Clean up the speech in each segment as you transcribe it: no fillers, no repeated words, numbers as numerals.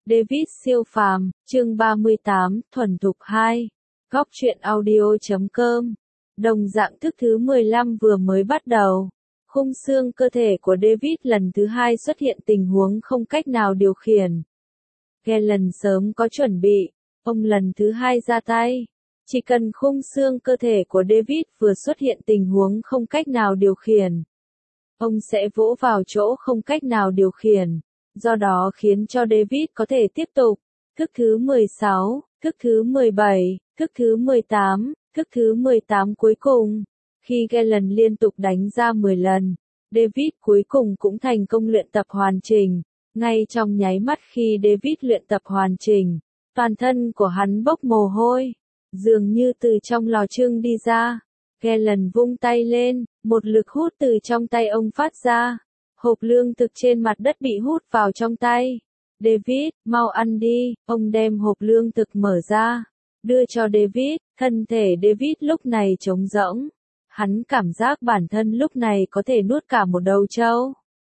David siêu phàm, chương 38, thuần thục 2. Góc truyện audio.com. Đồng dạng thức thứ 15 vừa mới bắt đầu. Khung xương cơ thể của David lần thứ 2 xuất hiện tình huống không cách nào điều khiển. Galen sớm có chuẩn bị, ông lần thứ 2 ra tay. Chỉ cần khung xương cơ thể của David vừa xuất hiện tình huống không cách nào điều khiển, ông sẽ vỗ vào chỗ không cách nào điều khiển, do đó khiến cho David có thể tiếp tục. Thức thứ 16, thức thứ 17, thức thứ 18, thức thứ 18 cuối cùng. Khi Galen liên tục đánh ra 10 lần, David cuối cùng cũng thành công luyện tập hoàn chỉnh. Ngay trong nháy mắt khi David luyện tập hoàn chỉnh, toàn thân của hắn bốc mồ hôi, dường như từ trong lò chưng đi ra. Galen vung tay lên, một lực hút từ trong tay ông phát ra. Hộp lương thực trên mặt đất bị hút vào trong tay. David, mau ăn đi, ông đem hộp lương thực mở ra, đưa cho David. Thân thể David lúc này trống rỗng. Hắn cảm giác bản thân lúc này có thể nuốt cả một đầu trâu.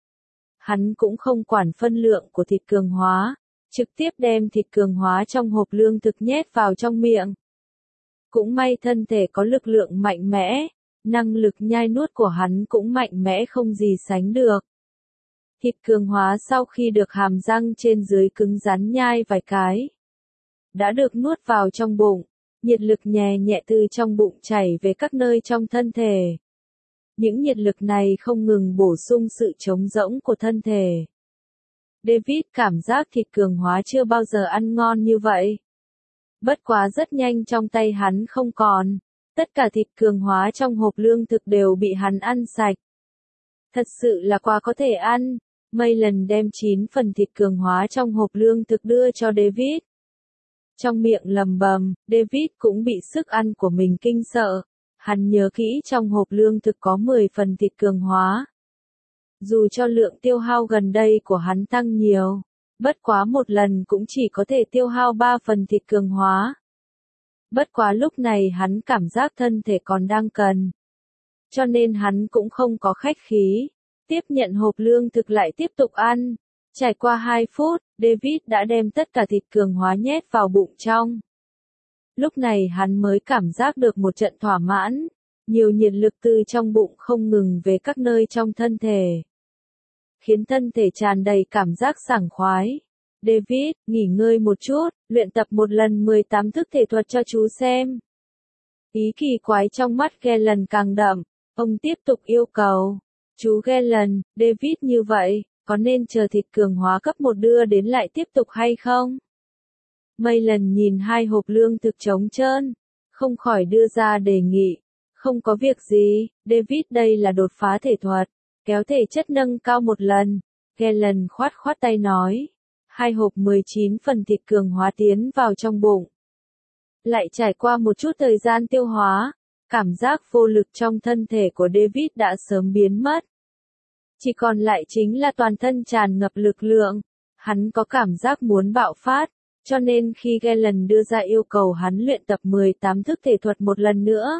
Hắn cũng không quản phân lượng của thịt cường hóa, trực tiếp đem thịt cường hóa trong hộp lương thực nhét vào trong miệng. Cũng may thân thể có lực lượng mạnh mẽ, năng lực nhai nuốt của hắn cũng mạnh mẽ không gì sánh được. Thịt cường hóa sau khi được hàm răng trên dưới cứng rắn nhai vài cái, đã được nuốt vào trong bụng, nhiệt lực nhẹ nhẹ từ trong bụng chảy về các nơi trong thân thể. Những nhiệt lực này không ngừng bổ sung sự trống rỗng của thân thể. David cảm giác thịt cường hóa chưa bao giờ ăn ngon như vậy. Bất quá rất nhanh trong tay hắn không còn, tất cả thịt cường hóa trong hộp lương thực đều bị hắn ăn sạch. Thật sự là quá có thể ăn. Maylen đem 9 phần thịt cường hóa trong hộp lương thực đưa cho David. Trong miệng lầm bầm, David cũng bị sức ăn của mình kinh sợ. Hắn nhớ kỹ trong hộp lương thực có 10 phần thịt cường hóa. Dù cho lượng tiêu hao gần đây của hắn tăng nhiều, bất quá một lần cũng chỉ có thể tiêu hao 3 phần thịt cường hóa. Bất quá lúc này hắn cảm giác thân thể còn đang cần, cho nên hắn cũng không có khách khí, tiếp nhận hộp lương thực lại tiếp tục ăn. Trải qua 2 phút, David đã đem tất cả thịt cường hóa nhét vào bụng trong. Lúc này hắn mới cảm giác được một trận thỏa mãn, nhiều nhiệt lực từ trong bụng không ngừng về các nơi trong thân thể, khiến thân thể tràn đầy cảm giác sảng khoái. David, nghỉ ngơi một chút, luyện tập một lần 18 thức thể thuật cho chú xem. Ý kỳ quái trong mắt Galen càng đậm, ông tiếp tục yêu cầu. Chú Galen, David như vậy, có nên chờ thịt cường hóa cấp 1 đưa đến lại tiếp tục hay không? Maylen nhìn 2 hộp lương thực trống trơn, không khỏi đưa ra đề nghị. Không có việc gì, David đây là đột phá thể thuật, kéo thể chất nâng cao một lần. Galen khoát khoát tay nói. 2 hộp 19 phần thịt cường hóa tiến vào trong bụng. Lại trải qua một chút thời gian tiêu hóa, cảm giác vô lực trong thân thể của David đã sớm biến mất. Chỉ còn lại chính là toàn thân tràn ngập lực lượng. Hắn có cảm giác muốn bạo phát, cho nên khi Galen đưa ra yêu cầu hắn luyện tập 18 thức thể thuật một lần nữa,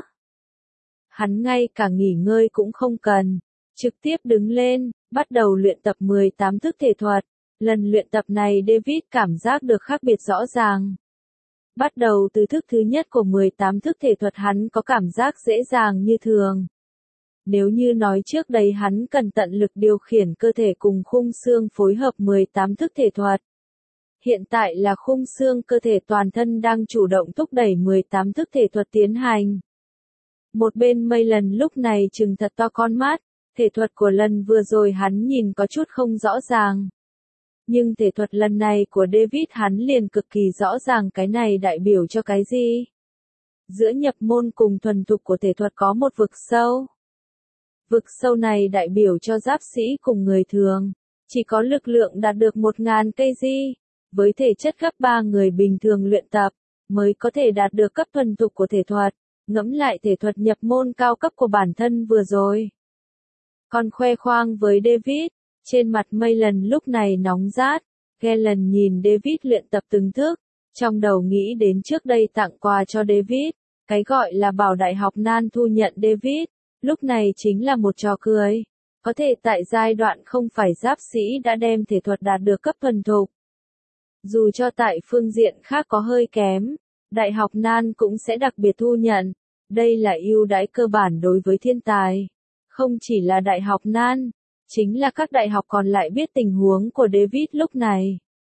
hắn ngay cả nghỉ ngơi cũng không cần, trực tiếp đứng lên, bắt đầu luyện tập 18 thức thể thuật. Lần luyện tập này David cảm giác được khác biệt rõ ràng. Bắt đầu từ thức thứ nhất của 18 thức thể thuật hắn có cảm giác dễ dàng như thường. Nếu như nói trước đây hắn cần tận lực điều khiển cơ thể cùng khung xương phối hợp 18 thức thể thuật, hiện tại là khung xương cơ thể toàn thân đang chủ động thúc đẩy 18 thức thể thuật tiến hành. Một bên Maylen lúc này trừng thật to con mắt, thể thuật của lần vừa rồi hắn nhìn có chút không rõ ràng. Nhưng thể thuật lần này của David hắn liền cực kỳ rõ ràng cái này đại biểu cho cái gì. Giữa nhập môn cùng thuần thục của thể thuật có một vực sâu. Vực sâu này đại biểu cho giáp sĩ cùng người thường, chỉ có lực lượng đạt được 1000 kg, với thể chất gấp 3 người bình thường luyện tập, mới có thể đạt được cấp thuần thục của thể thuật. Ngẫm lại thể thuật nhập môn cao cấp của bản thân vừa rồi, còn khoe khoang với David. Trên mặt Maylen lúc này nóng rát. Galen nhìn David luyện tập từng thức, trong đầu nghĩ đến trước đây tặng quà cho David, cái gọi là bảo đại học nan thu nhận David, lúc này chính là một trò cười. Có thể tại giai đoạn không phải giáp sĩ đã đem thể thuật đạt được cấp thuần thục. Dù cho tại phương diện khác có hơi kém, Đại học Nan cũng sẽ đặc biệt thu nhận. Đây là ưu đãi cơ bản đối với thiên tài. Không chỉ là Đại học Nan, chính là các đại học còn lại biết tình huống của David lúc này,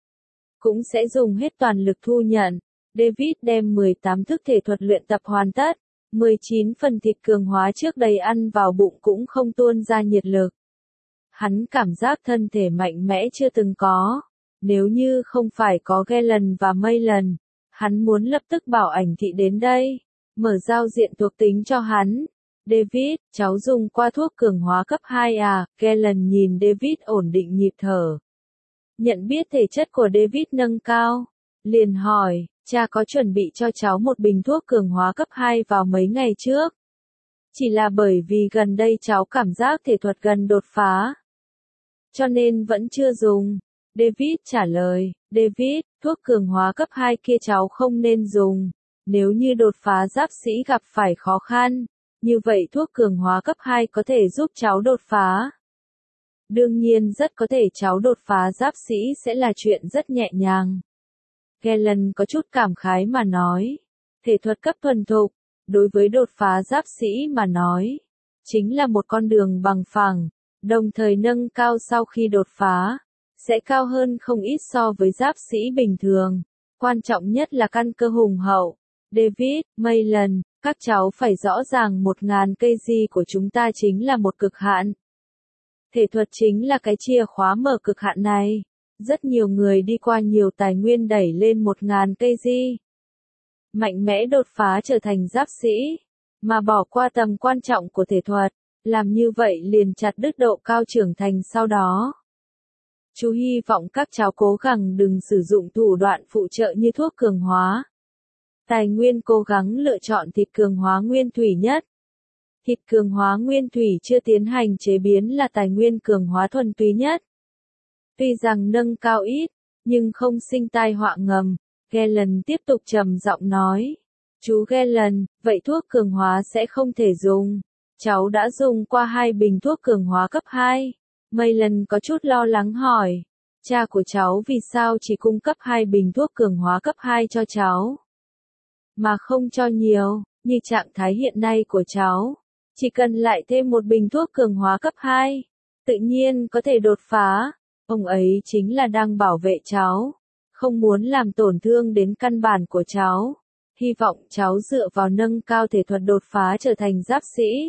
cũng sẽ dùng hết toàn lực thu nhận. David đem 18 thức thể thuật luyện tập hoàn tất, 19 phần thịt cường hóa trước đây ăn vào bụng cũng không tuôn ra nhiệt lực. Hắn cảm giác thân thể mạnh mẽ chưa từng có. Nếu như không phải có Galen và Maylen, hắn muốn lập tức bảo ảnh thị đến đây, mở giao diện thuộc tính cho hắn. David, cháu dùng qua thuốc cường hóa cấp 2 à? Galen nhìn David ổn định nhịp thở. Nhận biết thể chất của David nâng cao, liền hỏi, cha có chuẩn bị cho cháu một bình thuốc cường hóa cấp 2 vào mấy ngày trước. Chỉ là bởi vì gần đây cháu cảm giác thể thuật gần đột phá, cho nên vẫn chưa dùng. David trả lời, David, thuốc cường hóa cấp 2 kia cháu không nên dùng. Nếu như đột phá giáp sĩ gặp phải khó khăn, như vậy thuốc cường hóa cấp 2 có thể giúp cháu đột phá. Đương nhiên rất có thể cháu đột phá giáp sĩ sẽ là chuyện rất nhẹ nhàng. Galen có chút cảm khái mà nói. Thể thuật cấp thuần thục, đối với đột phá giáp sĩ mà nói, chính là một con đường bằng phẳng, đồng thời nâng cao sau khi đột phá, sẽ cao hơn không ít so với giáp sĩ bình thường. Quan trọng nhất là căn cơ hùng hậu. David, Maylen, các cháu phải rõ ràng 1000 cây di của chúng ta chính là một cực hạn. Thể thuật chính là cái chìa khóa mở cực hạn này. Rất nhiều người đi qua nhiều tài nguyên đẩy lên 1000 cây di, mạnh mẽ đột phá trở thành giáp sĩ, mà bỏ qua tầm quan trọng của thể thuật. Làm như vậy liền chặt đứt độ cao trưởng thành sau đó. Chú hy vọng các cháu cố gắng đừng sử dụng thủ đoạn phụ trợ như thuốc cường hóa. Tài nguyên cố gắng lựa chọn thịt cường hóa nguyên thủy nhất. Thịt cường hóa nguyên thủy chưa tiến hành chế biến là tài nguyên cường hóa thuần túy nhất. Tuy rằng nâng cao ít, nhưng không sinh tai họa ngầm. Galen tiếp tục trầm giọng nói. Chú Galen, vậy thuốc cường hóa sẽ không thể dùng. Cháu đã dùng qua 2 bình thuốc cường hóa cấp 2. Maylen có chút lo lắng hỏi. Cha của cháu vì sao chỉ cung cấp 2 bình thuốc cường hóa cấp 2 cho cháu, mà không cho nhiều, như trạng thái hiện nay của cháu. Chỉ cần lại thêm một bình thuốc cường hóa cấp 2, tự nhiên có thể đột phá. Ông ấy chính là đang bảo vệ cháu, không muốn làm tổn thương đến căn bản của cháu. Hy vọng cháu dựa vào nâng cao thể thuật đột phá trở thành giáp sĩ.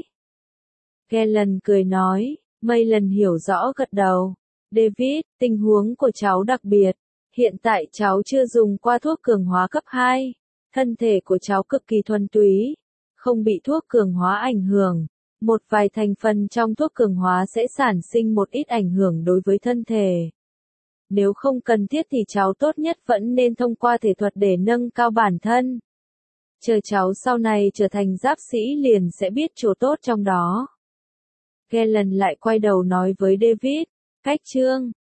Galen cười nói. Maylen hiểu rõ gật đầu. David, tình huống của cháu đặc biệt. Hiện tại cháu chưa dùng qua thuốc cường hóa cấp 2. Thân thể của cháu cực kỳ thuần túy, không bị thuốc cường hóa ảnh hưởng. Một vài thành phần trong thuốc cường hóa sẽ sản sinh một ít ảnh hưởng đối với thân thể. Nếu không cần thiết thì cháu tốt nhất vẫn nên thông qua thể thuật để nâng cao bản thân. Chờ cháu sau này trở thành giáp sĩ liền sẽ biết chỗ tốt trong đó. Galen lại quay đầu nói với David, cách chương